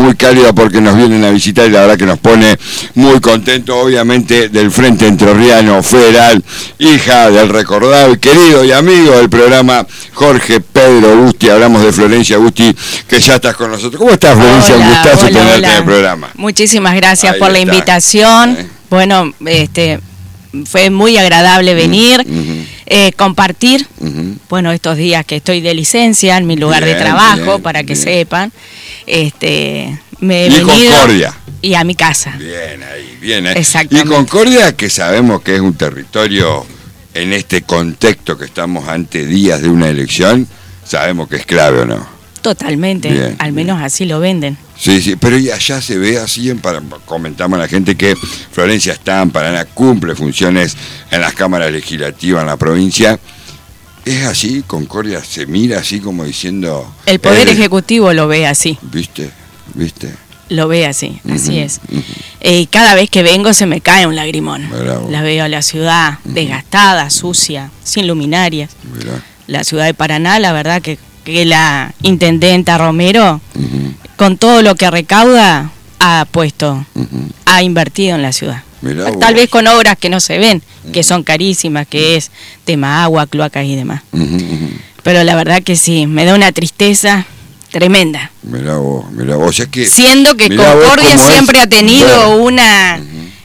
muy cálida porque nos vienen a visitar y la verdad que nos pone muy contentos, obviamente, del Frente Entrerriano Federal, hija del recordado y querido y amigo del programa Jorge Pedro Gusti. Hablamos de Florencia Gusti, que ya estás con nosotros. ¿Cómo estás, Florencia? Un gustazo tenerte en el programa. Muchísimas gracias por la invitación. Bueno, fue muy agradable venir, compartir, bueno, estos días que estoy de licencia en mi lugar de trabajo, para que sepan, me he venido Concordia. Y a mi casa. Bien, ahí, bien. Exactamente. Y Concordia, que sabemos que es un territorio, en este contexto que estamos ante días de una elección, sabemos que es clave, ¿o no? Totalmente, bien, al menos así lo venden. Sí, pero allá se ve así, comentamos a la gente que Florencia está en Paraná, cumple funciones en las cámaras legislativas en la provincia. ¿Es así? ¿Concordia se mira así como diciendo...? El Poder Ejecutivo lo ve así. ¿Viste? Lo ve así, así es. Y cada vez que vengo se me cae un lagrimón. La veo a la ciudad desgastada, sucia, sin luminarias. La ciudad de Paraná, la verdad que la intendenta Romero, con todo lo que recauda, ha puesto, ha invertido en la ciudad. Tal vez con obras que no se ven, que son carísimas, que es tema agua, cloacas y demás. Pero la verdad que sí, me da una tristeza tremenda. Mirá vos, o sea que... Siendo que Concordia siempre ha tenido una...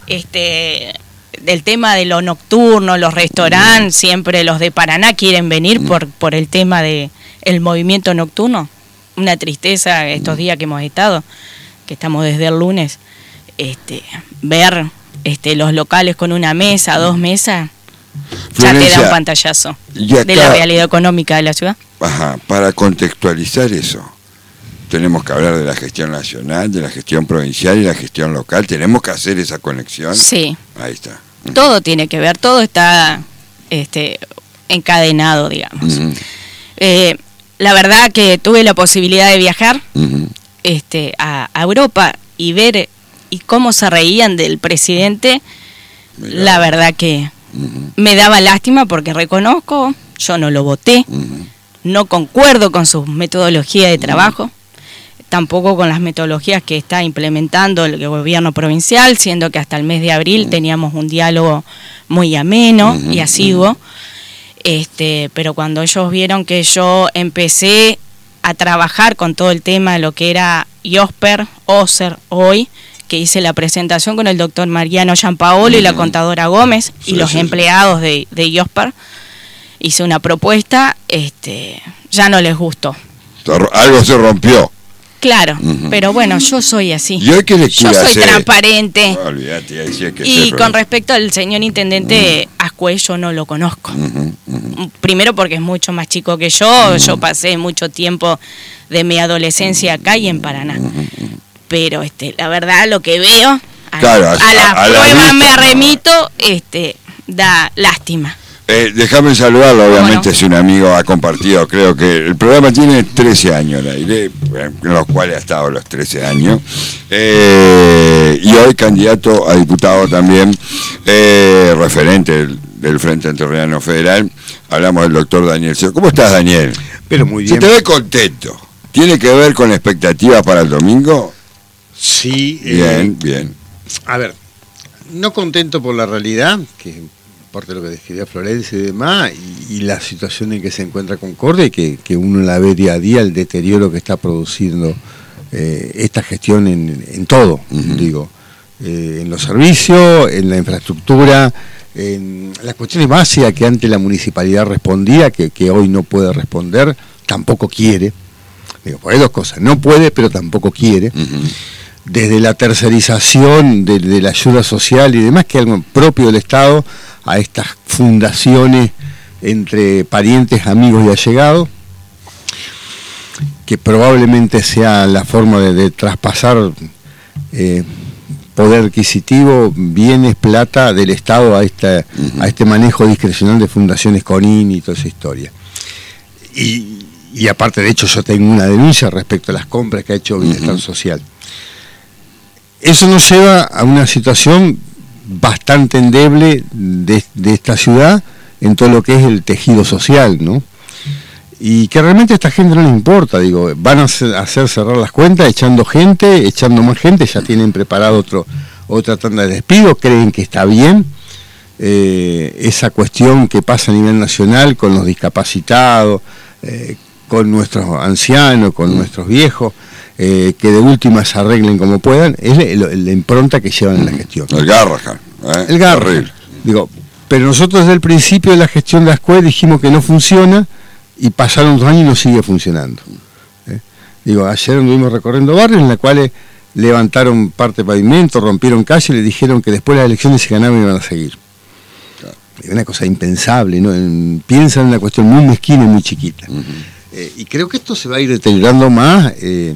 del tema de lo nocturno, los restaurantes, siempre los de Paraná quieren venir por el tema de el movimiento nocturno. Una tristeza estos días que hemos estado, que estamos desde el lunes, ver los locales con una mesa, dos mesas, Florencia, ya te da un pantallazo de la realidad económica de la ciudad. Ajá, para contextualizar eso, tenemos que hablar de la gestión nacional, de la gestión provincial y la gestión local. ¿Tenemos que hacer esa conexión? Sí. Ahí está. Todo tiene que ver, todo está encadenado, digamos. La verdad que tuve la posibilidad de viajar a Europa y ver y cómo se reían del presidente. La verdad que me daba lástima porque reconozco, yo no lo voté, no concuerdo con su metodología de trabajo, tampoco con las metodologías que está implementando el gobierno provincial, siendo que hasta el mes de abril teníamos un diálogo muy ameno y asiduo. Pero cuando ellos vieron que yo empecé a trabajar con todo el tema de lo que era IOSPER, OSER, hoy, que hice la presentación con el doctor Mariano Giampaolo y la contadora Gómez y los empleados de IOSPER, hice una propuesta, ya no les gustó. Algo se rompió. Claro, pero bueno, yo soy así. ¿Y hoy qué lectura yo soy transparente. No, olvídate, decía que y con respecto al señor intendente Ascué, yo no lo conozco. Primero porque es mucho más chico que yo. Yo pasé mucho tiempo de mi adolescencia acá y en Paraná. Pero la verdad, lo que veo, a las pruebas me remito, da lástima. Déjame saludarlo, obviamente es un amigo, ha compartido, creo que el programa tiene 13 años al aire, en los cuales ha estado los 13 años, y hoy candidato a diputado también, referente del Frente Entrerriano Federal. Hablamos del doctor Daniel. ¿Cómo estás, Daniel? Pero muy bien. Se te ve contento. ¿Tiene que ver con expectativas para el domingo? Sí. Bien. A ver, no contento por la realidad, que parte de lo que describía Florencia y demás, y la situación en que se encuentra Concordia, y que uno la ve día a día, el deterioro que está produciendo esta gestión en todo, digo, en los servicios, en la infraestructura, en las cuestiones básicas que antes la municipalidad respondía, que hoy no puede responder, tampoco quiere. Digo, por ahí dos cosas, no puede, pero tampoco quiere. Desde la tercerización de la ayuda social y demás, que es algo propio del Estado, a estas fundaciones entre parientes, amigos y allegados, que probablemente sea la forma de traspasar poder adquisitivo, bienes, plata del Estado a este manejo discrecional de fundaciones CONIN y toda esa historia. Y aparte, de hecho, yo tengo una denuncia respecto a las compras que ha hecho Bienestar Social. Eso nos lleva a una situación bastante endeble de esta ciudad en todo lo que es el tejido social, ¿no? y que realmente a esta gente no les importa, digo, van a hacer cerrar las cuentas echando más gente, ya tienen preparado otra tanda de despidos, creen que está bien. Esa cuestión que pasa a nivel nacional con los discapacitados, con nuestros ancianos, con nuestros viejos, que de última se arreglen como puedan, es la impronta que llevan en la gestión. El Garrahan. El Garrahan. Digo, pero nosotros desde el principio de la gestión de Ascué dijimos que no funciona y pasaron 2 años y no sigue funcionando. Digo, ayer anduvimos recorriendo barrios en los cuales levantaron parte de pavimento, rompieron calle y le dijeron que después de las elecciones se ganaban y iban a seguir. Es una cosa impensable, ¿no? Piensan en una cuestión muy mezquina y muy chiquita. Y creo que esto se va a ir deteriorando más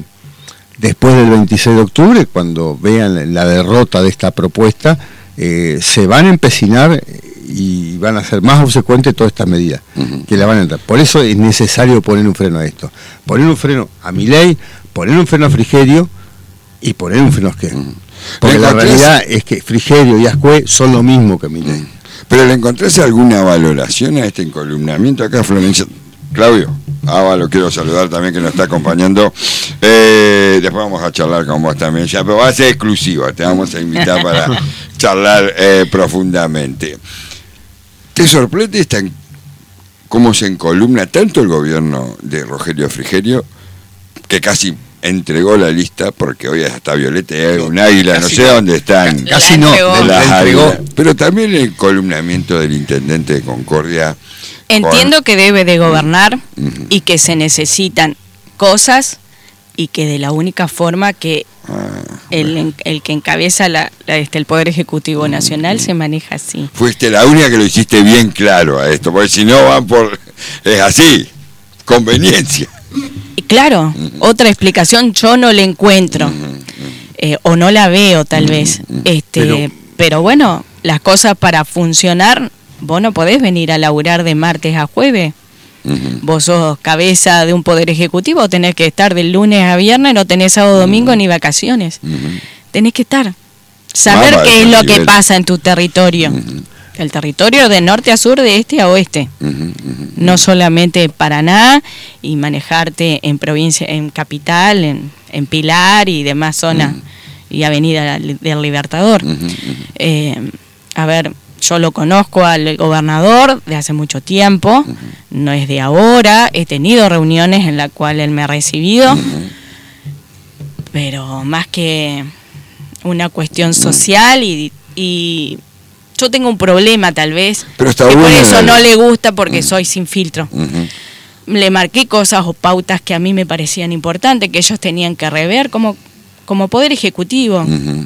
después del 26 de octubre, cuando vean la derrota de esta propuesta, se van a empecinar y van a ser más obsecuentes todas estas medidas que la van a entrar. Por eso es necesario poner un freno a esto. Poner un freno a Milei, poner un freno a Frigerio y poner un freno a Ascué. Porque la realidad es que Frigerio y Ascué son lo mismo que Milei. ¿Pero le encontrás alguna valoración a este encolumnamiento acá, Florencia? Claudio lo quiero saludar también, que nos está acompañando. Después vamos a charlar con vos también, ya, pero va a ser exclusiva, te vamos a invitar para charlar profundamente. ¿Te sorprende cómo se encolumna tanto el gobierno de Rogelio Frigerio, que casi entregó la lista, porque hoy está Violeta y hay un águila, no sé dónde están. Casi no, la entregó. Pero también el encolumnamiento del intendente de Concordia. Entiendo que debe de gobernar y que se necesitan cosas y que de la única forma que el que encabeza el Poder Ejecutivo Nacional se maneja así. Fuiste la única que lo hiciste bien claro a esto, porque si no van por... Es así, conveniencia. Y claro, otra explicación yo no le encuentro, o no la veo tal vez, pero bueno, las cosas para funcionar, vos no podés venir a laburar de martes a jueves. Vos sos cabeza de un poder ejecutivo, tenés que estar del lunes a viernes, no tenés sábado, domingo ni vacaciones. Tenés que estar, saber qué es lo que pasa en tu territorio. El territorio de norte a sur, de este a oeste. No solamente Paraná, y manejarte en provincia, en capital, en Pilar y demás zonas, y Avenida del Libertador. A ver, yo lo conozco al gobernador de hace mucho tiempo, no es de ahora, he tenido reuniones en las cuales él me ha recibido, pero más que una cuestión social y yo tengo un problema tal vez, pero está que bueno, por eso no le gusta, porque soy sin filtro. Le marqué cosas o pautas que a mí me parecían importantes, que ellos tenían que rever como poder ejecutivo.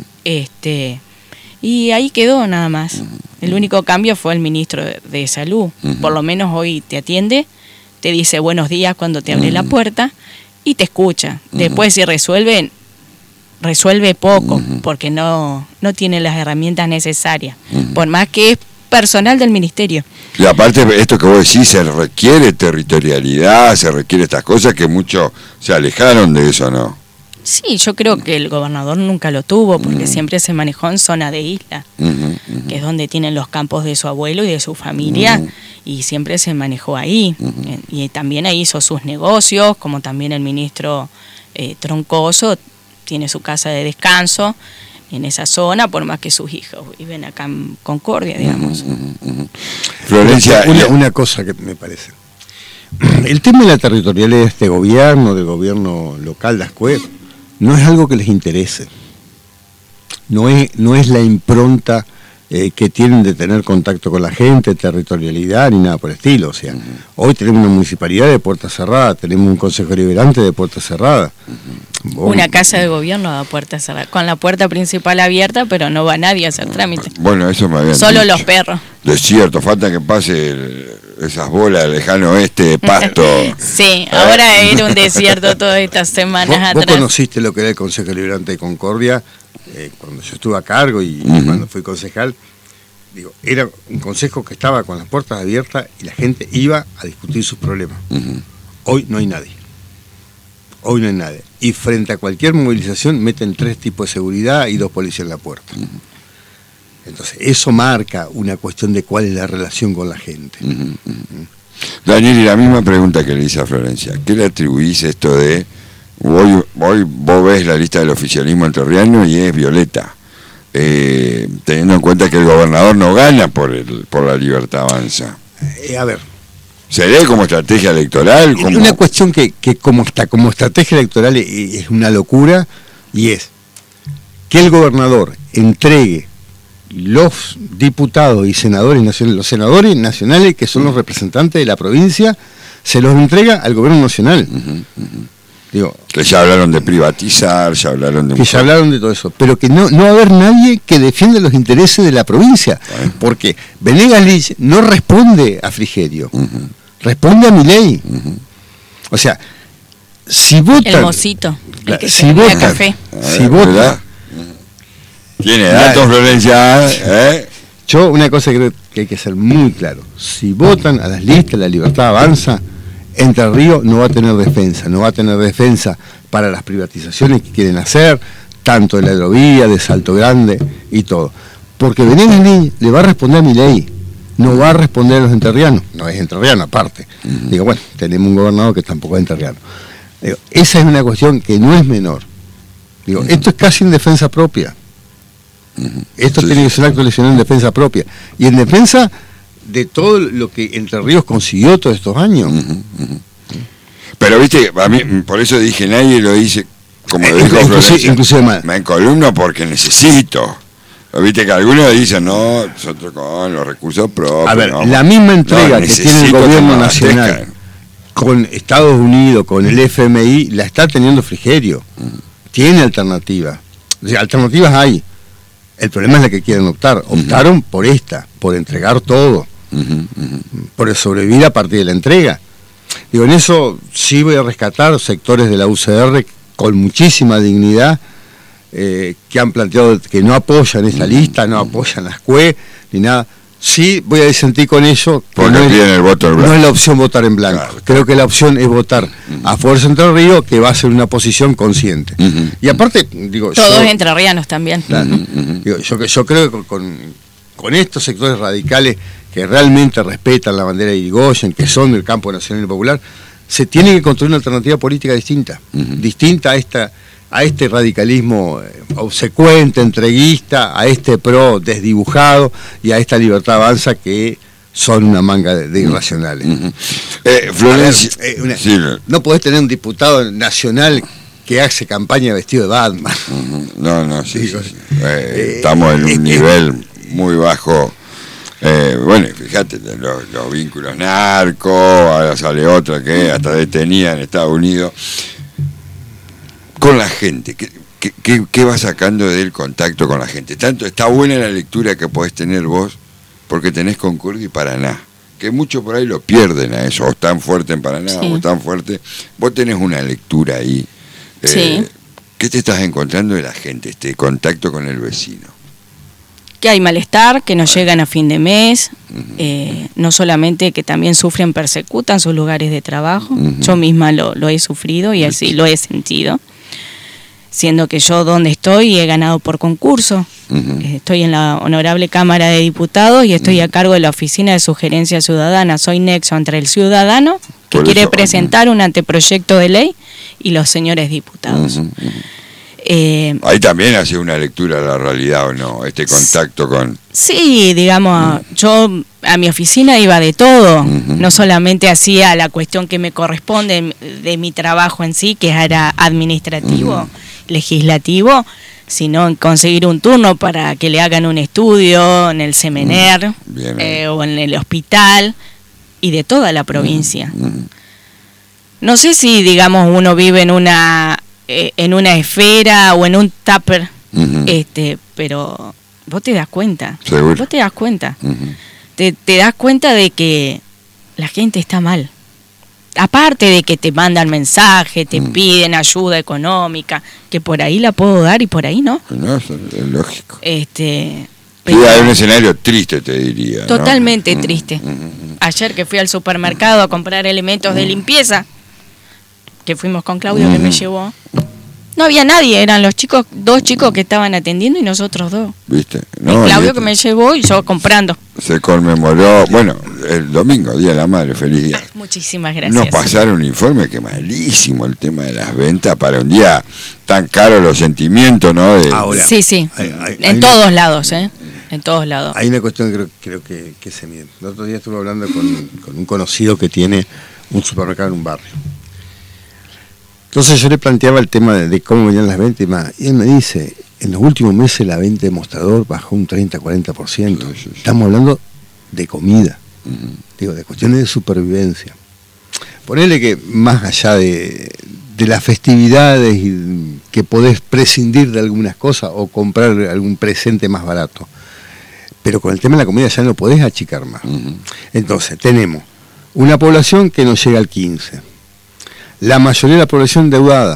Y ahí quedó nada más. El único cambio fue el ministro de Salud. Por lo menos hoy te atiende, te dice buenos días cuando te abre la puerta y te escucha. Después si resuelve poco, porque no tiene las herramientas necesarias, por más que es personal del ministerio. Y aparte, esto que vos decís, se requiere territorialidad, se requiere estas cosas que muchos se alejaron de eso, ¿no? Sí, yo creo que el gobernador nunca lo tuvo, porque siempre se manejó en zona de isla, que es donde tienen los campos de su abuelo y de su familia, y siempre se manejó ahí. Y también ahí hizo sus negocios, como también el ministro Troncoso tiene su casa de descanso en esa zona, por más que sus hijos viven acá en Concordia, digamos. Florencia, una cosa que me parece. El tema de la territorialidad de este gobierno, del gobierno local de Ascué, no es algo que les interese. No es la impronta que tienen de tener contacto con la gente, territorialidad, ni nada por el estilo. O sea, hoy tenemos una municipalidad de puerta cerrada, tenemos un consejo liberante de puerta cerrada. Una casa de gobierno de puerta cerrada, con la puerta principal abierta, pero no va nadie a hacer trámite. Bueno, eso me habían Solo dicho. Los perros. Desierto, falta que pase esas bolas del lejano oeste de pasto. Sí, ahora era un desierto todas estas semanas atrás. ¿Vos conociste lo que era el Consejo Liberante de Concordia? Cuando yo estuve a cargo y cuando fui concejal, digo, era un consejo que estaba con las puertas abiertas y la gente iba a discutir sus problemas. Hoy no hay nadie. Y frente a cualquier movilización meten 3 tipos de seguridad y 2 policías en la puerta. Entonces, eso marca una cuestión de cuál es la relación con la gente. Daniel, y la misma pregunta que le hice a Florencia, ¿qué le atribuís esto de hoy vos ves la lista del oficialismo entrerriano y es violeta? Teniendo en cuenta que el gobernador no gana por la Libertad Avanza. A ver. ¿Se lee como estrategia electoral? Es una cuestión que como estrategia electoral es una locura, y es que el gobernador entregue los diputados y senadores nacionales, los senadores nacionales que son los representantes de la provincia, se los entrega al gobierno nacional. Digo, que ya hablaron de privatizar, ya hablaron de todo eso, pero que no va a haber nadie que defienda los intereses de la provincia, porque Venegas Lich no responde a Frigerio, responde a Milei. O sea, si votan... El mocito, el que si votan, café. Si votan... Tiene datos, Florencia. Yo una cosa que creo que hay que ser muy claro, si votan a las listas La Libertad Avanza, Entre Ríos no va a tener defensa para las privatizaciones que quieren hacer, tanto de la hidrovía, de Salto Grande y todo. Porque Venegas Lich le va a responder a Milei, no va a responder a los entrerrianos, no es entrerriano aparte. Digo, bueno, tenemos un gobernador que tampoco es entrerriano. Digo, esa es una cuestión que no es menor. Digo, esto es casi en defensa propia. Esto tiene que ser un acto lesional en defensa propia. Y en defensa de todo lo que Entre Ríos consiguió todos estos años. Pero viste, a mí, por eso dije, nadie lo dice, como lo dijo Florencia, inclusive me encolumno porque necesito. Viste que algunos dicen, no, nosotros con los recursos propios. A ver, no, la misma entrega que tiene el gobierno nacional con Estados Unidos, con el FMI, la está teniendo Frigerio. Tiene alternativas. O sea, alternativas hay. El problema es la que quieren optar. Optaron por por entregar todo, por sobrevivir a partir de la entrega. Digo, en eso sí voy a rescatar sectores de la UCR con muchísima dignidad, que han planteado que no apoyan esta lista, no apoyan las CUE, ni nada. Sí voy a disentir con eso, porque no piden el voto en blanco. No es la opción votar en blanco. Claro. Creo que la opción es votar a Fuerza Entre Ríos, que va a ser una posición consciente. Y aparte, digo, todos entrerrianos también. Claro, digo, yo creo que con estos sectores radicales que realmente respetan la bandera de Irigoyen, que son del campo nacional y popular, se tiene que construir una alternativa política distinta, distinta a este radicalismo obsecuente, entreguista, a este PRO desdibujado y a esta Libertad Avanza que son una manga de irracionales. Florencia, no podés tener un diputado nacional que hace campaña vestido de Batman. Estamos en un nivel muy bajo. Bueno, fíjate, los vínculos narcos, ahora sale otra que hasta detenida en Estados Unidos. Con la gente, ¿qué vas sacando del contacto con la gente? Tanto está buena la lectura que podés tener vos, porque tenés Concordia y Paraná, que muchos por ahí lo pierden a eso, o están fuerte en Paraná, o están fuerte. Vos tenés una lectura ahí. ¿Qué te estás encontrando de la gente, este contacto con el vecino? Que hay malestar, que no llegan a fin de mes, no solamente que también sufren, persecutan sus lugares de trabajo. Yo misma lo he sufrido y así lo he sentido. Siendo que yo donde estoy he ganado por concurso, estoy en la Honorable Cámara de Diputados y estoy a cargo de la Oficina de Sugerencia Ciudadana. Soy nexo entre el ciudadano que quiere presentar un anteproyecto de ley y los señores diputados. Ahí también hace una lectura de la realidad, ¿o no? Este contacto con... Sí, digamos, yo a mi oficina iba de todo, no solamente hacía la cuestión que me corresponde de mi trabajo en sí, que era administrativo, legislativo, sino en conseguir un turno para que le hagan un estudio en el Semener o en el hospital y de toda la provincia. No sé si, digamos, uno vive en una esfera o en un tupper, pero vos te das cuenta. Seguro. Vos te das cuenta. Te das cuenta de que la gente está mal. Aparte de que te mandan mensajes, te piden ayuda económica, que por ahí la puedo dar y por ahí no. No, es lógico. Pero hay un escenario triste, te diría. Totalmente triste. Ayer que fui al supermercado a comprar elementos de limpieza, que fuimos con Claudio, que me llevó, No había nadie, eran los chicos, 2 chicos que estaban atendiendo y nosotros 2. ¿Viste? No, Claudio que me llevó y yo comprando. Se conmemoró, bueno, el domingo, Día de la Madre, feliz día. Muchísimas gracias. Nos pasaron un informe que malísimo el tema de las ventas para un día tan caro, los sentimientos, ¿no? Ahora, sí. En todos lados, ¿eh? En todos lados. Hay una cuestión que creo que se mide. El otro día estuve hablando con un conocido que tiene un supermercado en un barrio. Entonces yo le planteaba el tema de cómo venían las ventas y más. Y él me dice, en los últimos meses la venta de mostrador bajó un 30-40%. Sí. Estamos hablando de comida, digo, de cuestiones de supervivencia. Ponele que más allá de las festividades y que podés prescindir de algunas cosas o comprar algún presente más barato. Pero con el tema de la comida ya no podés achicar más. Entonces tenemos una población que no llega al 15%. La mayoría de la población endeudada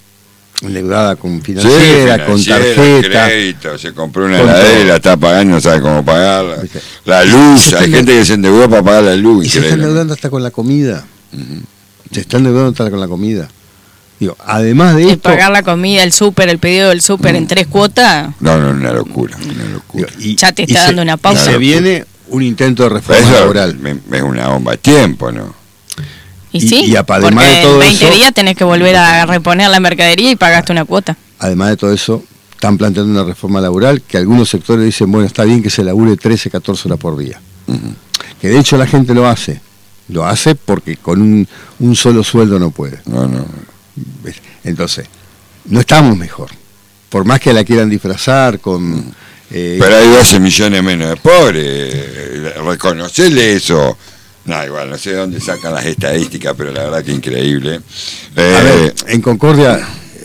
con financiera, con tarjeta. Crédito, se compró una heladera y la está pagando, no sabe cómo pagarla. La luz, hay gente que se endeudó para pagar la luz. Y se está endeudando hasta con la comida. Se está endeudando hasta con la comida. Digo, además de esto... pagar la comida, el súper, el pedido del súper en 3 cuotas. No, una locura. Digo, ya te está dando una pausa. Se viene un intento de reforma laboral. Es una bomba de tiempo, ¿no? Y sí, y además de todo en 20 eso, días tenés que volver a reponer la mercadería y pagaste una cuota. Además de todo eso, están planteando una reforma laboral que algunos sectores dicen, bueno, está bien que se labure 13, 14 horas por día. Que de hecho la gente lo hace porque con un solo sueldo no puede. No. Entonces, no estamos mejor. Por más que la quieran disfrazar con... Pero hay 12 millones menos de pobres. Reconocerle eso... No, igual, no sé de dónde sacan las estadísticas, pero la verdad que increíble. A ver, en Concordia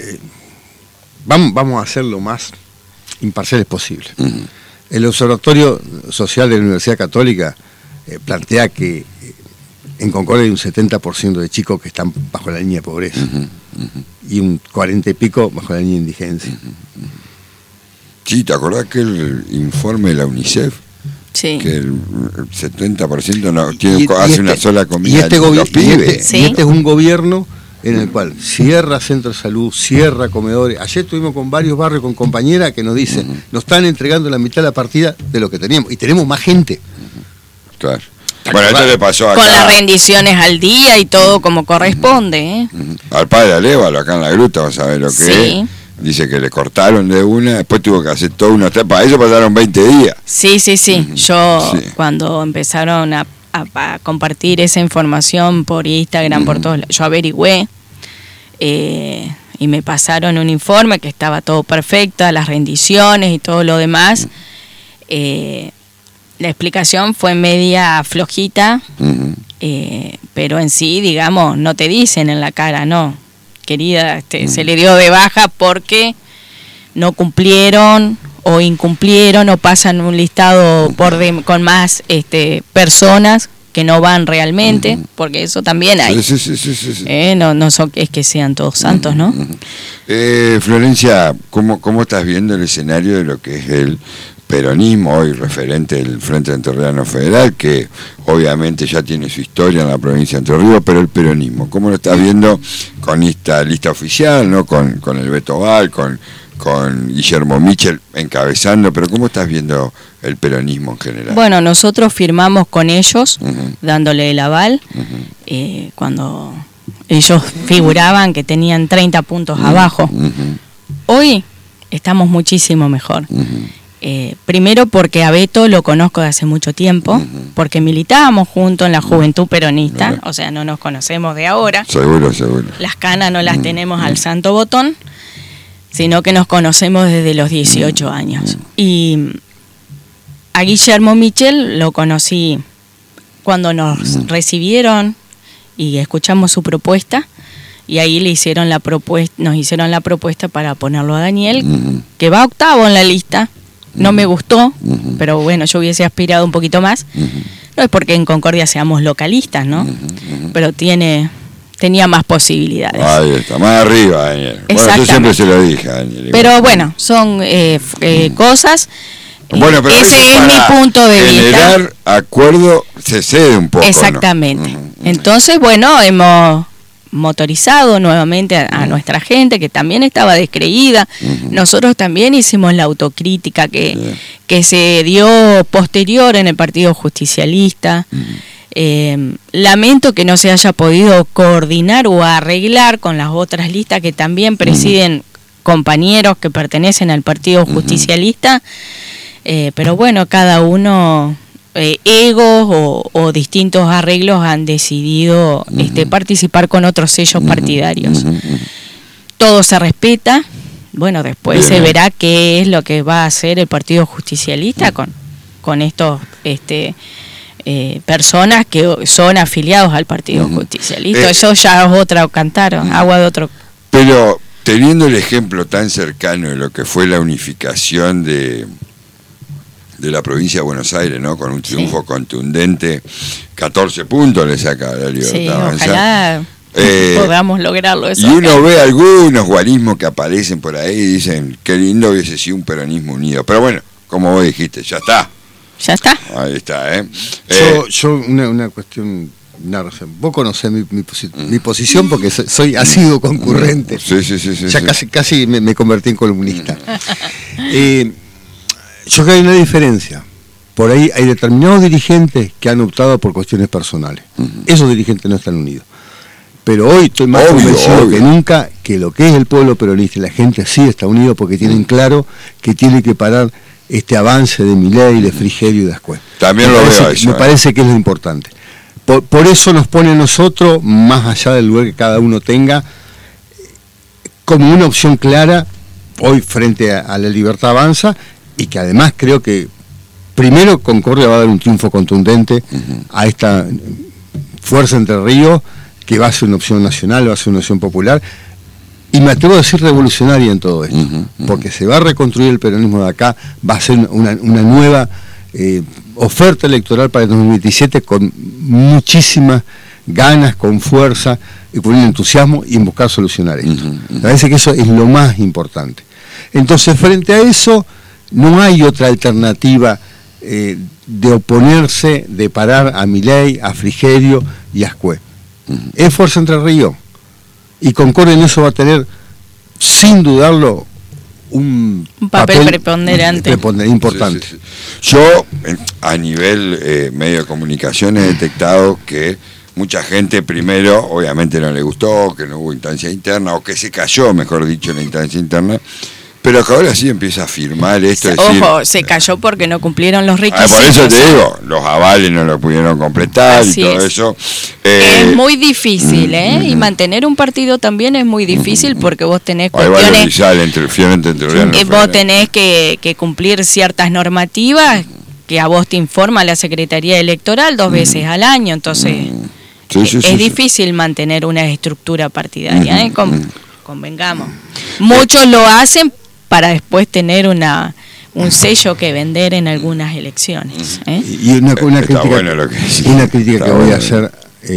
vamos a hacer lo más imparciales posible. El Observatorio Social de la Universidad Católica plantea que en Concordia hay un 70% de chicos que están bajo la línea de pobreza y un 40 y pico bajo la línea de indigencia. Sí, ¿te acordás que el informe de la UNICEF? Sí. Que el 70% no tiene, hace una sola comida. Y este ¿Sí? es un gobierno en el cual cierra centros de salud, cierra comedores. Ayer estuvimos con varios barrios, con compañeras que nos dicen, nos están entregando la mitad de la partida de lo que teníamos. Y tenemos más gente. Claro. Bueno, esto le pasó acá. Con las rendiciones al día y todo como corresponde, ¿eh? Al padre Alévalo, acá en la gruta, vas a ver lo que es. Dice que le cortaron de una, después tuvo que hacer todo unos tres. Para eso pasaron 20 días. Sí. Yo, cuando empezaron a compartir esa información por Instagram, por todos, yo averigüé y me pasaron un informe que estaba todo perfecto, las rendiciones y todo lo demás. La explicación fue media flojita, pero en sí, digamos, no te dicen en la cara, no. Querida, se le dio de baja porque no cumplieron o incumplieron o pasan un listado con más personas que no van realmente, porque eso también hay. Sí. No son, es que sean todos santos, ¿no? Florencia, ¿cómo estás viendo el escenario de lo que es el peronismo, hoy referente del Frente Entrerriano Federal, que obviamente ya tiene su historia en la provincia de Entre Ríos, pero el peronismo, ¿cómo lo estás viendo con esta lista oficial, ¿no? Con el Beto Val, con Guillermo Michel encabezando, pero ¿cómo estás viendo el peronismo en general? Bueno, nosotros firmamos con ellos, dándole el aval, cuando ellos figuraban que tenían 30 puntos abajo. Hoy estamos muchísimo mejor. Primero porque a Beto lo conozco de hace mucho tiempo, porque militábamos juntos en la Juventud Peronista, o sea, no nos conocemos de ahora. Seguro. Las canas no las tenemos al santo botón, sino que nos conocemos desde los 18 años. Y a Guillermo Michel lo conocí cuando nos recibieron y escuchamos su propuesta, y ahí nos hicieron la propuesta para ponerlo a Daniel, que va octavo en la lista. No me gustó, pero bueno, yo hubiese aspirado un poquito más. No es porque en Concordia seamos localistas, ¿no? Pero tenía más posibilidades. Ahí está, más arriba, Daniel. Bueno, yo siempre se lo dije a Daniel. Pero bueno, son cosas. Bueno, pero ese es mi punto de vista. Generar acuerdo se cede un poco. Exactamente. ¿No? Entonces, bueno, hemos motorizado nuevamente a nuestra gente, que también estaba descreída. Nosotros también hicimos la autocrítica que se dio posterior en el Partido Justicialista. Lamento que no se haya podido coordinar o arreglar con las otras listas que también presiden compañeros que pertenecen al Partido Justicialista, pero bueno, cada uno, egos o distintos arreglos han decidido participar con otros sellos partidarios. Todo se respeta. Bueno, después se verá qué es lo que va a hacer el Partido Justicialista con estos personas que son afiliados al Partido Justicialista. Eso ya es otra cantar, agua de otro. Pero teniendo el ejemplo tan cercano de lo que fue la unificación de la provincia de Buenos Aires, ¿no? Con un triunfo contundente, 14 puntos le saca a la Libertad Avanza. Ojalá podamos lograrlo eso. Y uno ve algunos guarismos que aparecen por ahí y dicen, qué lindo hubiese sido un peronismo unido. Pero bueno, como vos dijiste, ya está. Ya está. Ahí está, Yo una cuestión, vos conocés mi posición porque ha sido concurrente. Sí. Ya casi me convertí en columnista. Yo creo que hay una diferencia. Por ahí hay determinados dirigentes que han optado por cuestiones personales. Esos dirigentes no están unidos. Pero hoy estoy más convencido que nunca que lo que es el pueblo peronista y la gente sí está unido porque tienen claro que tiene que parar este avance de Milei, de Frigerio y de Ascuez. También lo veo eso. Me parece que es lo importante. Por eso nos pone a nosotros, más allá del lugar que cada uno tenga, como una opción clara hoy frente a la Libertad Avanza, y que además creo que primero Concordia va a dar un triunfo contundente a esta Fuerza Entre Ríos, que va a ser una opción nacional, va a ser una opción popular, y me atrevo a decir revolucionaria en todo esto, porque se va a reconstruir el peronismo de acá, va a ser una nueva oferta electoral para el 2027 con muchísimas ganas, con fuerza y con un entusiasmo y en buscar solucionar esto. Me parece que eso es lo más importante. Entonces, frente a eso, no hay otra alternativa de oponerse, de parar a Milei, a Frigerio y a Ascuez. Es Fuerza Entre Ríos. Y Concordia en eso va a tener, sin dudarlo, un papel preponderante. Importante. Sí. Yo, a nivel medio de comunicación, he detectado que mucha gente primero, obviamente no le gustó, que no hubo instancia interna, o que se cayó, mejor dicho, en la instancia interna, pero que ahora sí empieza a firmar esto. Ojo, se cayó porque no cumplieron los requisitos. Por eso te digo, los avales no lo pudieron completar. Así y todo eso. Es muy difícil, y mantener un partido también es muy difícil porque vos tenés cuestiones. Vos tenés que cumplir ciertas normativas que a vos te informa la Secretaría Electoral 2 veces al año, entonces es difícil mantener una estructura partidaria, convengamos. Muchos lo hacen para después tener un sello que vender en algunas elecciones. Y una crítica que voy a hacer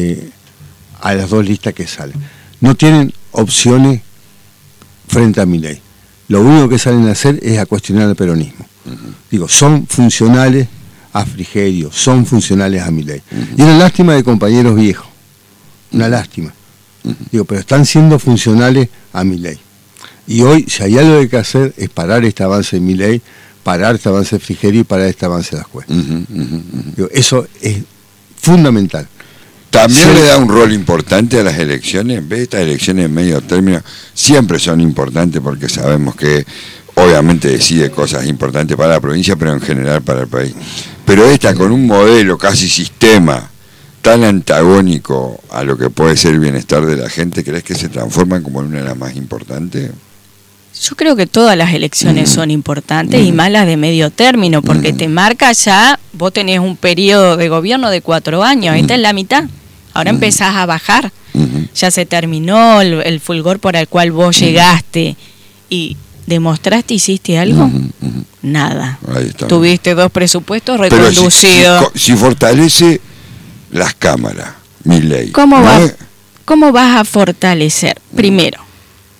a las dos listas que salen. No tienen opciones frente a Milei. Lo único que salen a hacer es a cuestionar el peronismo. Digo, son funcionales a Frigerio, son funcionales a Milei. Y una lástima de compañeros viejos. Una lástima. Digo, pero están siendo funcionales a Milei. Y hoy, si hay algo que hay que hacer, es parar este avance de Milei, parar este avance de Frigerio y parar este avance de Ascuez. Digo, eso es fundamental. También le da un rol importante a las elecciones. ¿Ves? Estas elecciones en medio término siempre son importantes porque sabemos que obviamente decide cosas importantes para la provincia, pero en general para el país. Pero esta con un modelo casi sistema tan antagónico a lo que puede ser el bienestar de la gente, ¿crees que se transforman como en una de las más importantes? Yo creo que todas las elecciones son importantes y más las de medio término, porque te marca ya, vos tenés un periodo de gobierno de 4 años, esta es la mitad, ahora empezás a bajar, ya se terminó el fulgor por el cual vos llegaste y demostraste, hiciste algo, nada, tuviste 2 presupuestos reconducidos. Si fortalece las cámaras, Milei. ¿Cómo vas a fortalecer? Primero,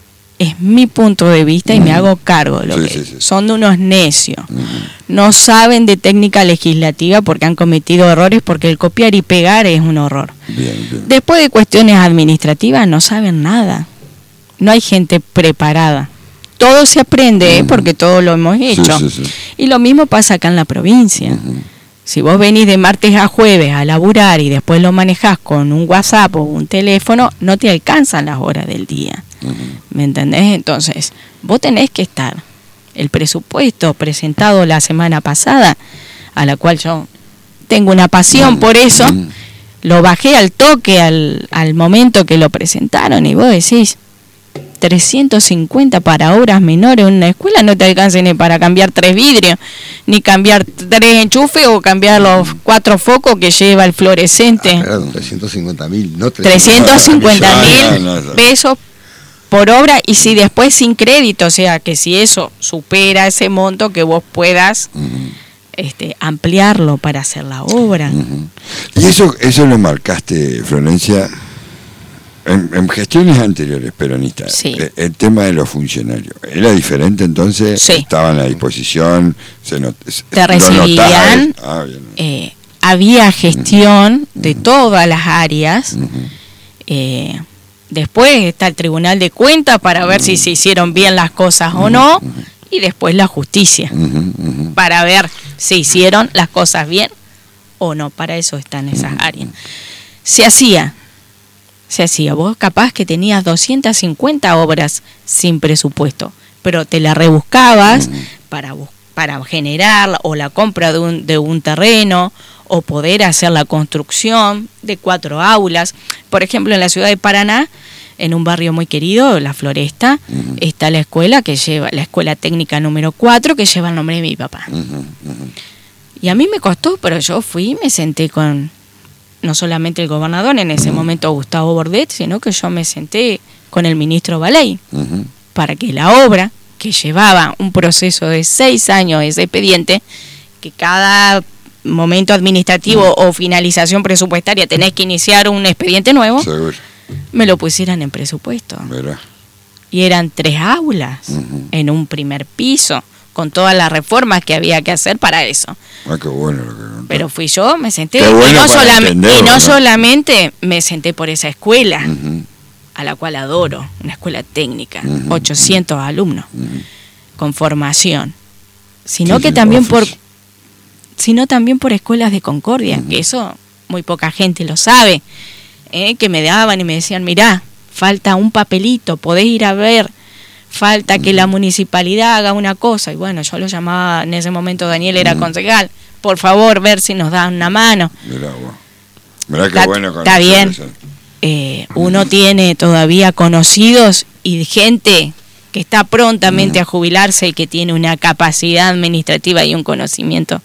es mi punto de vista y me hago cargo de lo que son de unos necios. No saben de técnica legislativa porque han cometido errores, porque el copiar y pegar es un horror. Bien. Después de cuestiones administrativas no saben nada. No hay gente preparada. Todo se aprende porque todo lo hemos hecho. Y lo mismo pasa acá en la provincia. Si vos venís de martes a jueves a laburar y después lo manejás con un WhatsApp o un teléfono, no te alcanzan las horas del día. ¿Me entendés? Entonces, vos tenés que estar. El presupuesto presentado la semana pasada, a la cual yo tengo una pasión por eso, lo bajé al toque al momento que lo presentaron y vos decís, 350 para obras menores en una escuela no te alcanza ni para cambiar 3 vidrios, ni cambiar 3 enchufes o cambiar los 4 focos que lleva el fluorescente. Perdón, 350.000, no 350.000 pesos por obra, y si después sin crédito, o sea que si eso supera ese monto, que vos puedas ampliarlo para hacer la obra. Y eso lo marcaste, Florencia, en gestiones anteriores peronistas. Sí. El tema de los funcionarios era diferente, entonces estaban a disposición, te recibían, había gestión de todas las áreas. Después está el Tribunal de Cuentas para ver si se hicieron bien las cosas o no, y después la justicia para ver si hicieron las cosas bien o no. Para eso están esas áreas. Se hacía. Vos capaz que tenías 250 obras sin presupuesto, pero te la rebuscabas para generar o la compra de un terreno, o poder hacer la construcción de 4 aulas. Por ejemplo, en la ciudad de Paraná, en un barrio muy querido, La Floresta, está la escuela la escuela técnica número 4, que lleva el nombre de mi papá. Y a mí me costó, pero yo fui y me senté con no solamente el gobernador, en ese momento Gustavo Bordet, sino que yo me senté con el ministro Baley, para que la obra, que llevaba un proceso de 6 años ese expediente, que cada momento administrativo o finalización presupuestaria tenés que iniciar un expediente nuevo, me lo pusieran en presupuesto. Y eran 3 aulas en un primer piso, con todas las reformas que había que hacer para eso. Qué bueno lo que contás. Pero fui yo, me senté, bueno, y no solamente me senté por esa escuela, a la cual adoro, una escuela técnica, 800 alumnos, con formación, sino también por escuelas de Concordia, que eso muy poca gente lo sabe, que me daban y me decían, mirá, falta un papelito, podés ir a ver, falta que la municipalidad haga una cosa. Y bueno, yo lo llamaba, en ese momento Daniel era concejal, por favor, ver si nos dan una mano. Mirá qué bueno. Está bien, uno tiene todavía conocidos y gente que está prontamente a jubilarse y que tiene una capacidad administrativa y un conocimiento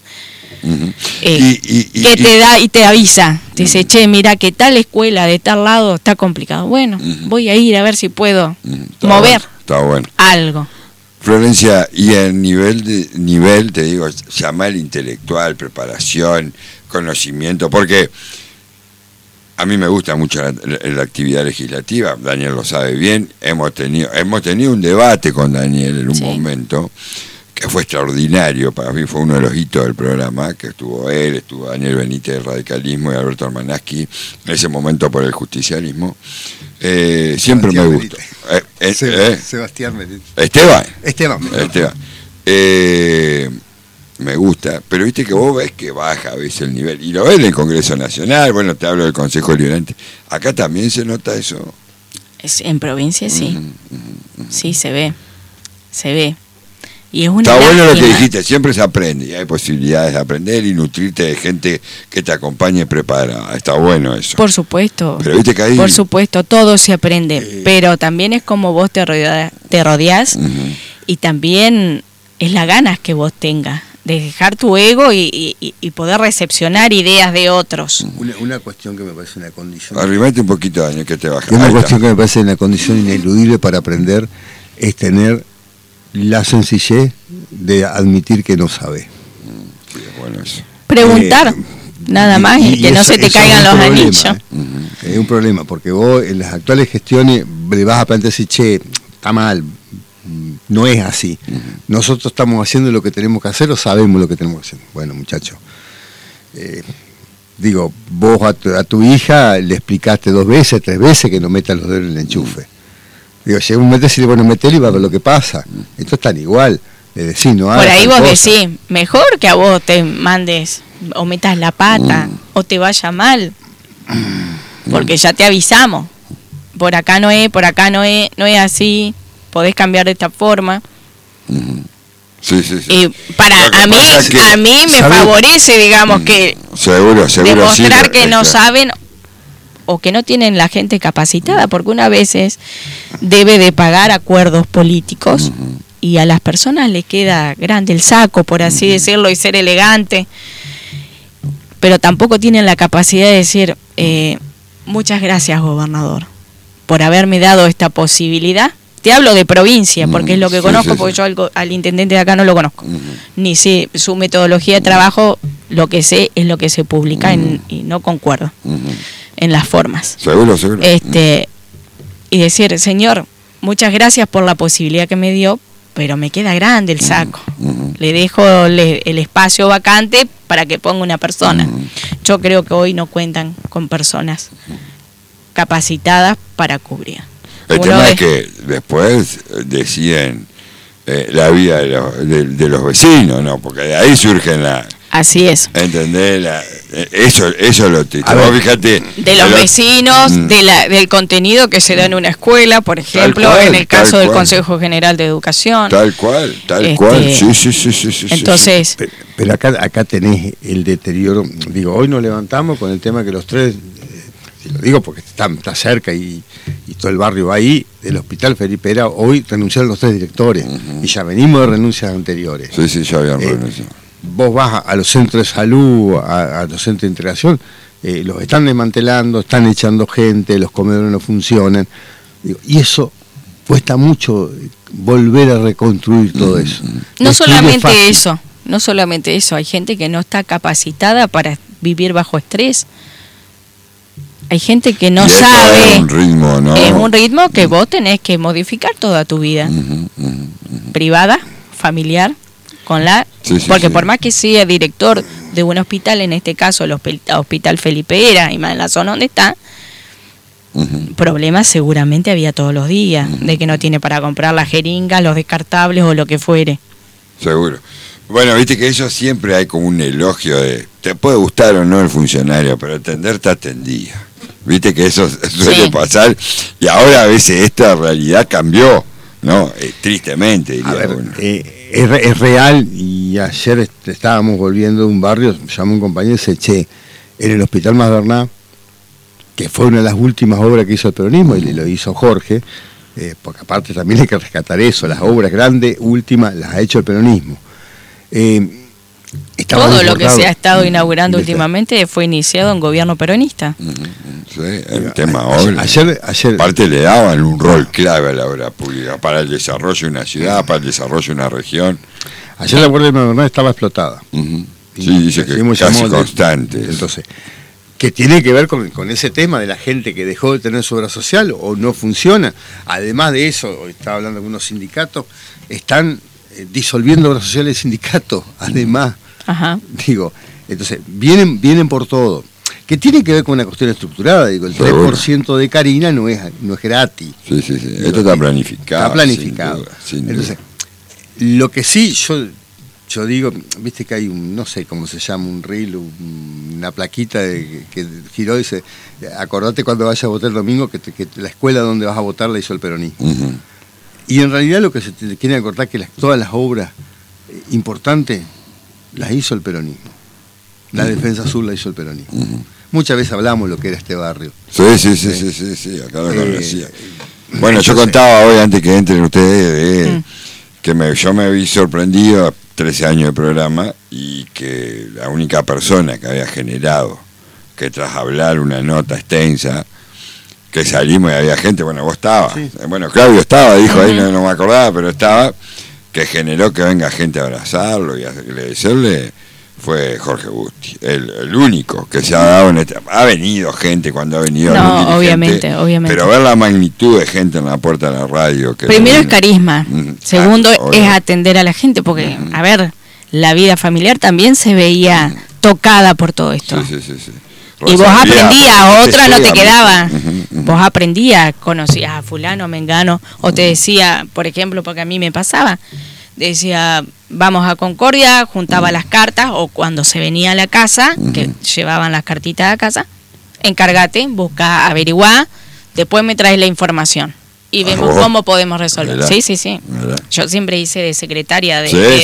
que te da y te avisa, te dice, che, mira que tal escuela de tal lado está complicado. Bueno, voy a ir a ver si puedo mover algo. Florencia, y el nivel, te digo, llamar intelectual, preparación, conocimiento, porque a mí me gusta mucho la actividad legislativa, Daniel lo sabe bien, hemos tenido un debate con Daniel en un momento que fue extraordinario, para mí fue uno de los hitos del programa, que estuvo Daniel Benítez del radicalismo y Alberto Armanaski, en ese momento por el justicialismo. Siempre me gustó. Sebastián Benítez. Esteban. Me gusta, pero viste que vos ves que baja a veces el nivel, y lo ves en el Congreso Nacional, bueno, te hablo del Consejo Deliberante, acá también se nota eso. En provincia sí, sí se ve. Y es una Está bueno lo que lástima. dijiste, siempre se aprende, y hay posibilidades de aprender y nutrirte de gente que te acompañe preparada, está bueno eso. Por supuesto, pero viste que ahí... por supuesto, todo se aprende, pero también es como vos te rodeás y también es las ganas que vos tengas de dejar tu ego y poder recepcionar ideas de otros. Una cuestión que me parece una condición... Arrimate un poquito, Daniel, que te baja. Una cuestión que me parece una condición ineludible para aprender es tener la sencillez de admitir que no sabe. Sí, es bueno eso. Preguntar, nada más, y que no se te caigan los anillos. Es un problema, porque vos en las actuales gestiones le vas a plantear decir, che, está mal, no es así. Nosotros estamos haciendo lo que tenemos que hacer o sabemos lo que tenemos que hacer. Bueno, muchachos, digo, vos a tu hija le explicaste 2 veces, 3 veces que no meta los dedos en el enchufe. Digo, llega un momento y decís, bueno, metele y va a ver lo que pasa. Esto es tan igual. Decís, no por ahí vos decís, mejor que a vos te mandes o metas la pata o te vaya mal, porque ya te avisamos. Por acá no es así, podés cambiar de esta forma. Sí. Para a mí me favorece, digamos, que seguro demostrar sí, que no saben o que no tienen la gente capacitada, porque una veces debe de pagar acuerdos políticos y a las personas les queda grande el saco, por así decirlo, y ser elegante, pero tampoco tienen la capacidad de decir muchas gracias, gobernador, por haberme dado esta posibilidad. Te hablo de provincia, porque es lo que conozco, porque yo al intendente de acá no lo conozco, ni sé su metodología de trabajo, lo que sé es lo que se publica y no concuerdo en las formas. Seguro. Y decir, señor, muchas gracias por la posibilidad que me dio, pero me queda grande el saco. Le dejo el espacio vacante para que ponga una persona. Yo creo que hoy no cuentan con personas capacitadas para cubrir. El tema es que después deciden la vida de los vecinos, ¿no? Porque de ahí surgen Así es. ¿Entendés? Eso es lo triste. Vos fíjate. De los vecinos, del contenido que se da en una escuela, por ejemplo, en el caso del Consejo General de Educación. Tal cual. Sí. Entonces. Pero acá tenés el deterioro. Digo, hoy nos levantamos con el tema que los 3, lo digo porque está cerca y todo el barrio va ahí, del Hospital Felipe Era, hoy renunciaron los 3 directores. Y ya venimos de renuncias anteriores. Sí, ya habían renunciado. Vos vas a los centros de salud, a los centros de integración, los están desmantelando, están echando gente, los comedores no funcionan. Y eso cuesta mucho volver a reconstruir todo eso. No solamente eso, hay gente que no está capacitada para vivir bajo estrés. Hay gente que no sabe. Es un ritmo, ¿no? Es un ritmo que vos tenés que modificar toda tu vida. Privada, familiar. Porque por más que sea director de un hospital, en este caso el Hospital Felipe Era, y más en la zona donde está, problemas seguramente había todos los días, de que no tiene para comprar las jeringas, los descartables o lo que fuere. Seguro. Bueno, viste que eso siempre hay como un elogio de, te puede gustar o no el funcionario, pero atender te atendía. Viste que eso suele pasar, y ahora a veces esta realidad cambió, ¿no? Tristemente, diría. A ver, es real, y ayer estábamos volviendo de un barrio, llamó un compañero y dice, che, en el Hospital Maderná, que fue una de las últimas obras que hizo el peronismo, y lo hizo Jorge, porque aparte también hay que rescatar eso, las obras grandes, últimas, las ha hecho el peronismo. Todo lo que se ha estado inaugurando últimamente fue iniciado en gobierno peronista. Sí, el tema obra. Ayer aparte le daban un rol clave a la obra pública para el desarrollo de una ciudad, para el desarrollo de una región. Ayer la Guardia Nacional estaba explotada. Sí, dice que casi constante. Entonces, que tiene que ver con ese tema de la gente que dejó de tener su obra social o no funciona. Además de eso, hoy estaba hablando con unos sindicatos, están disolviendo obras sociales de sindicatos, además. Digo, entonces, vienen por todo. Que tiene que ver con una cuestión estructurada, digo, el 3% de Karina no es gratis. Sí. Esto está planificado. Está planificado. Sin duda. Entonces, lo que sí, yo digo, viste que hay no sé cómo se llama, un reel, una plaquita que giró y dice, acordate cuando vayas a votar el domingo que la escuela donde vas a votar la hizo el peronismo. Y en realidad lo que se te quiere acordar que todas las obras importantes las hizo el peronismo. La Defensa Sur la hizo el peronismo. Muchas veces hablamos lo que era este barrio. Sí, acá lo conocía. Bueno, yo contaba hoy, antes que entren ustedes, que yo me vi sorprendido, 13 años de programa, y que la única persona que había generado, que tras hablar una nota extensa, que salimos y había gente, bueno, vos estabas, bueno, Claudio estaba, dijo ahí, no me acordaba, pero estaba, que generó que venga gente a abrazarlo y a agradecerle, fue Jorge Busti, el único que se ha dado ha venido gente cuando ha venido. No, obviamente. Pero ver la magnitud de gente en la puerta de la radio. Que primero es carisma, segundo es atender a la gente, porque, a ver, la vida familiar también se veía tocada por todo esto. Sí. Y vos aprendías, otra no te quedaba. Vos aprendías, conocías a fulano, a mengano, o te decía, por ejemplo, porque a mí me pasaba, decía, vamos a Concordia, juntaba las cartas, o cuando se venía a la casa, que llevaban las cartitas a casa, encárgate, busca, averiguá, después me traes la información y vemos cómo podemos resolver. Sí. ¿Verdad? Yo siempre hice de secretaria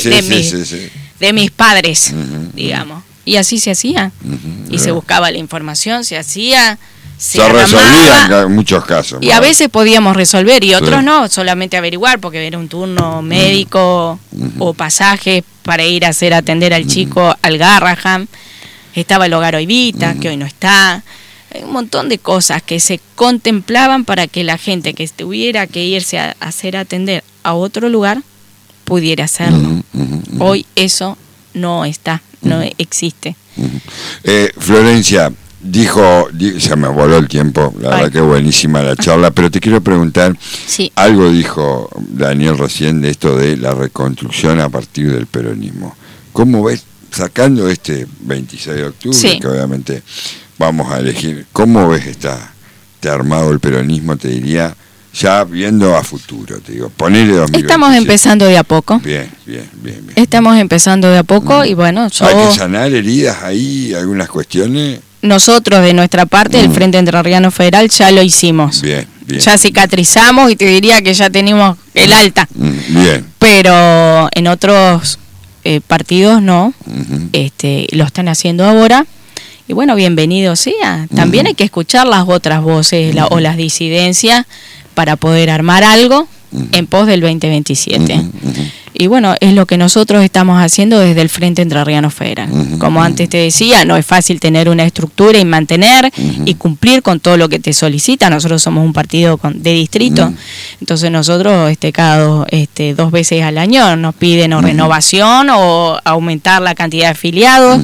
de mis padres, digamos. Y así se hacía. Y se buscaba la información, se hacía, se resolvía en muchos casos. Y a veces podíamos resolver y otros no, solamente averiguar, porque era un turno médico o pasajes para ir a atender al chico al Garraham. Estaba el Hogar Oivita, que hoy no está. Hay un montón de cosas que se contemplaban para que la gente que tuviera que irse a atender a otro lugar pudiera hacerlo. Hoy eso no está, no existe. Florencia, dijo, se me voló el tiempo, la verdad que buenísima la charla, pero te quiero preguntar, algo dijo Daniel recién de esto de la reconstrucción a partir del peronismo. ¿Cómo ves, sacando este 26 de octubre, que obviamente vamos a elegir, cómo ves este armado el peronismo, te diría, ya viendo a futuro, te digo, ponele 2027. Estamos empezando de a poco. Bien. Estamos empezando de a poco y bueno, ¿hay que sanar heridas ahí, algunas cuestiones? Nosotros, de nuestra parte, del Frente Entrerriano Federal, ya lo hicimos. Bien. Ya cicatrizamos y te diría que ya tenemos el alta. Bien. Pero en otros partidos no, lo están haciendo ahora. Y bueno, bienvenido sea. También hay que escuchar las otras voces o las disidencias para poder armar algo en pos del 2027. Y bueno, es lo que nosotros estamos haciendo desde el Frente Entrerriano Federal. Como antes te decía, no es fácil tener una estructura y mantener y cumplir con todo lo que te solicita. Nosotros somos un partido de distrito, entonces nosotros cada 2 veces al año nos piden o renovación o aumentar la cantidad de afiliados.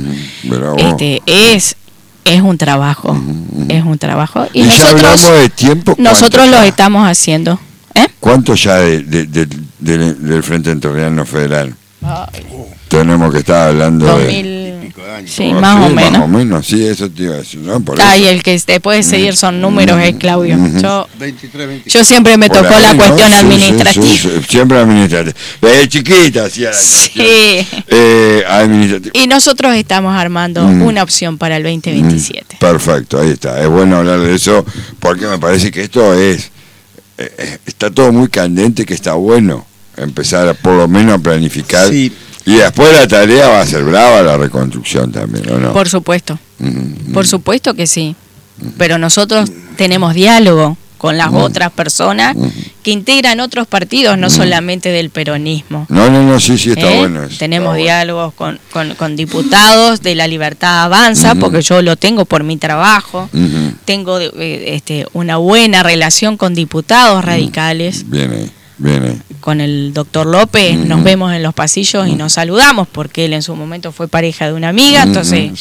Es un trabajo, es un trabajo. Y nosotros, ya hablamos de tiempo. Nosotros lo estamos haciendo. ¿Cuánto ya del Frente Entrerriano Federal? Tenemos que estar hablando 2000 de años. Sí, más o menos. Más o menos, sí, eso te iba a decir, ¿no? Y el que te puede seguir son números, es Claudio. 23. Yo siempre me tocó la cuestión administrativa. Sí, siempre administrativa. Chiquita, hacía administrativa. Y nosotros estamos armando una opción para el 2027. Perfecto, ahí está. Es bueno hablar de eso porque me parece que esto está todo muy candente, que está bueno empezar por lo menos a planificar. Sí. Y después la tarea va a ser brava, la reconstrucción también, ¿o no? Por supuesto. Por supuesto que sí. Pero nosotros tenemos diálogo con las otras personas que integran otros partidos, no solamente del peronismo. No, sí, está bueno eso. Tenemos diálogos con diputados de La Libertad Avanza, porque yo lo tengo por mi trabajo. Tengo una buena relación con diputados radicales. Bien. Con el doctor López nos vemos en los pasillos y nos saludamos, porque él en su momento fue pareja de una amiga, entonces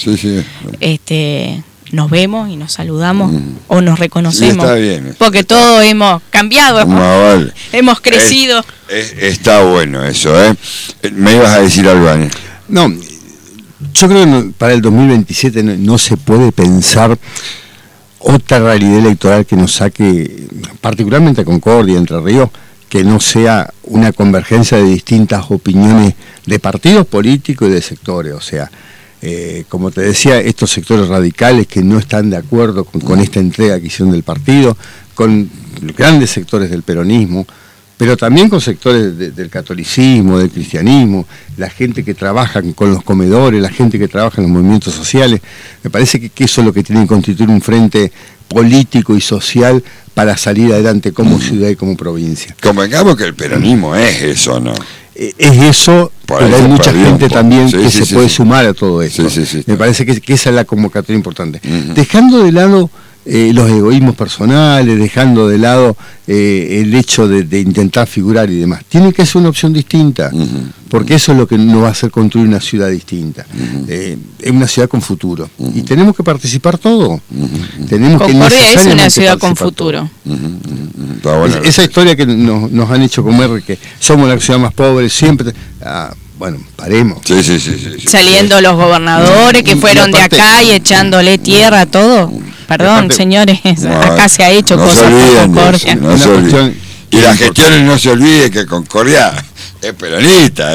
nos vemos y nos saludamos o nos reconocemos, está bien, porque todos hemos cambiado, hemos crecido. Está bueno eso, ¿Me ibas a decir algo, Daniel? No, yo creo que para el 2027 no se puede pensar otra realidad electoral que nos saque, particularmente a Concordia, Entre Ríos, que no sea una convergencia de distintas opiniones de partidos políticos y de sectores. O sea, como te decía, estos sectores radicales que no están de acuerdo con esta entrega que hicieron del partido, con grandes sectores del peronismo, pero también con sectores del catolicismo, del cristianismo, la gente que trabaja con los comedores, la gente que trabaja en los movimientos sociales. Me parece que eso es lo que tiene que constituir un frente político y social para salir adelante como ciudad y como provincia. Convengamos que el peronismo es eso, ¿no? Es eso, pero hay mucha gente también que se puede sumar a todo esto. Me parece que esa es la convocatoria importante. Dejando de lado los egoísmos personales, dejando de lado el hecho de intentar figurar y demás. Tiene que ser una opción distinta, porque eso es lo que nos va a hacer construir una ciudad distinta. Es una ciudad con futuro. Y tenemos que participar todo. Tenemos Concordia es una ciudad con futuro. Esa historia que nos han hecho comer, que somos la ciudad más pobre, siempre... bueno, paremos. Sí. Saliendo los gobernadores que fueron de acá y echándole tierra a todo. Perdón, aparte, señores, acá se ha hecho cosas con Concordia. Y la gestión, no se olvide que Concordia es peronista.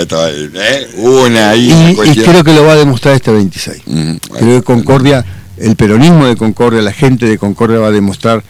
Y creo que lo va a demostrar este 26. Creo que Concordia, el peronismo de Concordia, la gente de Concordia va a demostrar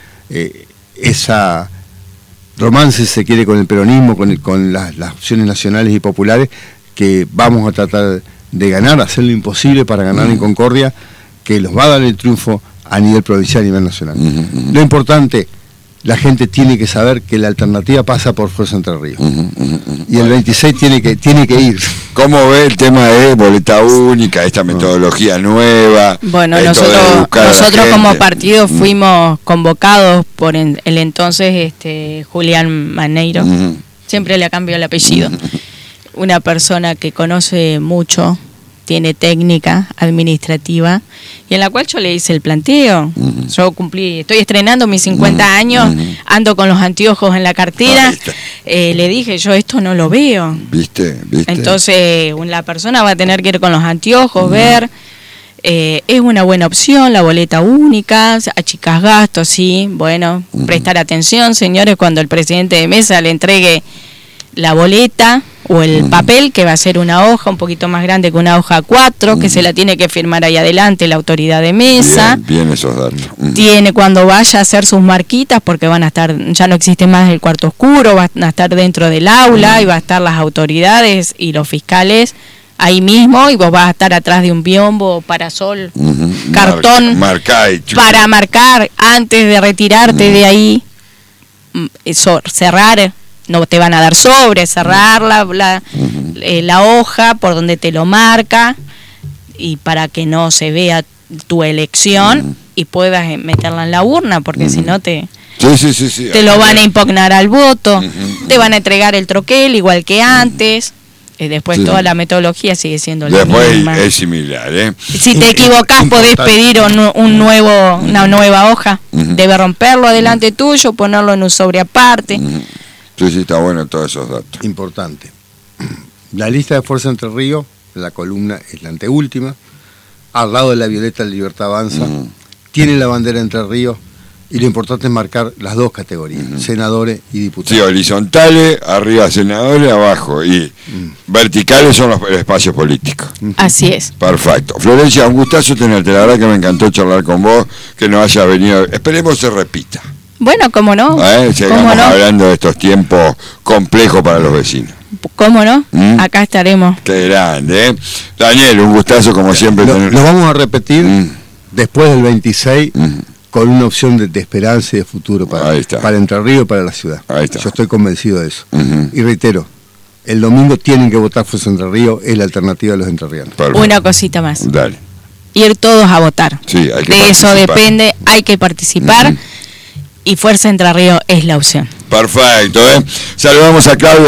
esa romance, si se quiere, con el peronismo, con las opciones nacionales y populares, que vamos a tratar de ganar, hacer lo imposible para ganar en Concordia, que los va a dar el triunfo a nivel provincial y a nivel nacional. Lo importante, la gente tiene que saber que la alternativa pasa por Fuerza Entre Ríos. Y el 26 tiene que ir. ¿Cómo ve el tema de boleta única, esta metodología nueva? Bueno, nosotros como partido fuimos convocados por el entonces Julián Maneiro. Siempre le cambió el apellido. Una persona que conoce mucho, tiene técnica administrativa, y en la cual yo le hice el planteo. Yo estoy estrenando mis 50 años, ando con los anteojos en la cartera, le dije, yo esto no lo veo. ¿Viste? Entonces la persona va a tener que ir con los anteojos, ver, es una buena opción la boleta única, achicas gastos, sí, bueno, prestar atención, señores, cuando el presidente de mesa le entregue la boleta o el papel, que va a ser una hoja un poquito más grande que una hoja 4, que se la tiene que firmar ahí adelante la autoridad de mesa. Bien esos datos. Tiene, cuando vaya a hacer sus marquitas, porque van a estar, ya no existe más el cuarto oscuro, van a estar dentro del aula y va a estar las autoridades y los fiscales ahí mismo, y vos vas a estar atrás de un biombo, parasol, cartón, para marcar antes de retirarte de ahí, cerrar. No te van a dar sobre, cerrar la hoja por donde te lo marca, y para que no se vea tu elección y puedas meterla en la urna, porque si no te lo van a impugnar al voto, te van a entregar el troquel igual que antes. Después toda la metodología sigue siendo la misma. Es similar, Si te equivocás podés pedir una nueva hoja. Debe romperlo delante tuyo, ponerlo en un sobre aparte. Sí, está bueno todos esos datos. Importante. La lista de Fuerza Entre Ríos, la columna es la anteúltima, al lado de la violeta Libertad Avanza, tiene la bandera Entre Ríos, y lo importante es marcar las dos categorías, senadores y diputados. Sí, horizontales, arriba senadores, abajo, y verticales son los espacios políticos. Así es. Perfecto. Florencia, un gustazo tenerte, la verdad que me encantó charlar con vos, que nos haya venido, esperemos se repita. Bueno, ¿cómo no? Sigamos hablando de estos tiempos complejos para los vecinos. ¿Cómo no? Acá estaremos. Qué grande, Daniel, un gustazo como siempre. Lo vamos a repetir después del 26 con una opción de esperanza y de futuro para Entre Ríos y para la ciudad. Yo estoy convencido de eso. Y reitero, el domingo tienen que votar Fuerza Entre Ríos, es la alternativa de los entrerrianos. Una cosita más. Dale. Ir todos a votar. Sí, hay que de eso depende, hay que participar. Y Fuerza Entre Ríos es la opción. Perfecto, Saludamos a Claudia.